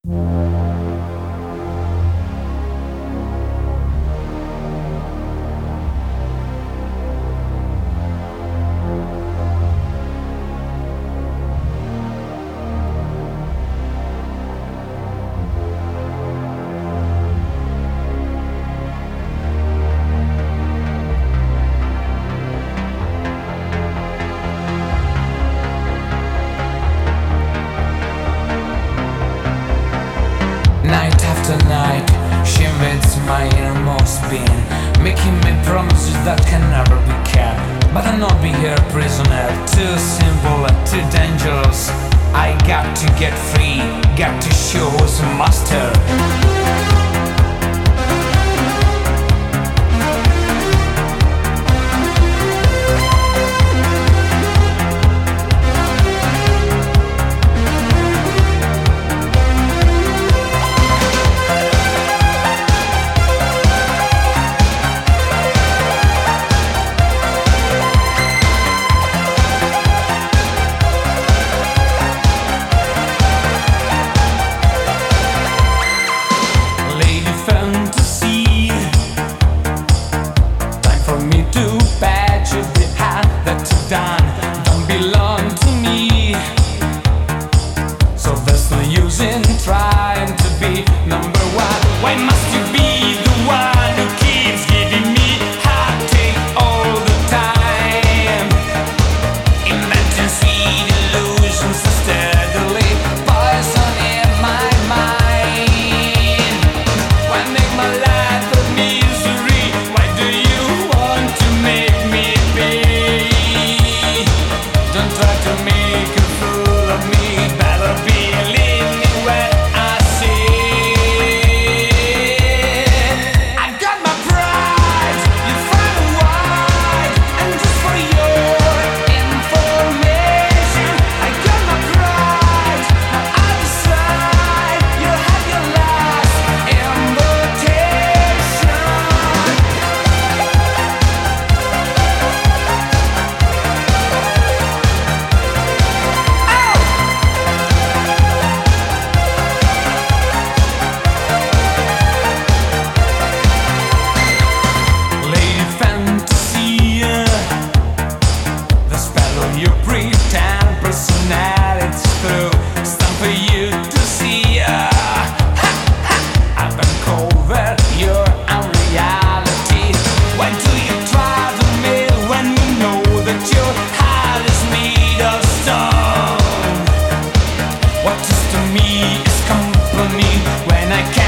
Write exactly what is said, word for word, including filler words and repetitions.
Night after night, she invades my innermost being, making me promises that can never be kept. But I'll not be her prisoner, too simple, too dangerous. I got to get free, got to show who's master. Done, don't belong to me. So there's no use in trying to be number one. Why must you be the one who keeps giving me heartache all the time? Inventing sweet illusions that steadily poison in my mind. Why make my life a misery? Why do you want to make me pay? Don't try to make a fool of me. Better believe me when I say I've got my pride. You find a wide, and just for your information, I got my pride. Now I decide you have your last invitation. Lady Fantasia, the spell of your pretend personality's through. It's time for you to see. uh, ha, ha. I've been covered your unreality. Why do you try to mail when you know that your heart is made of stone? What is to me is company when I can't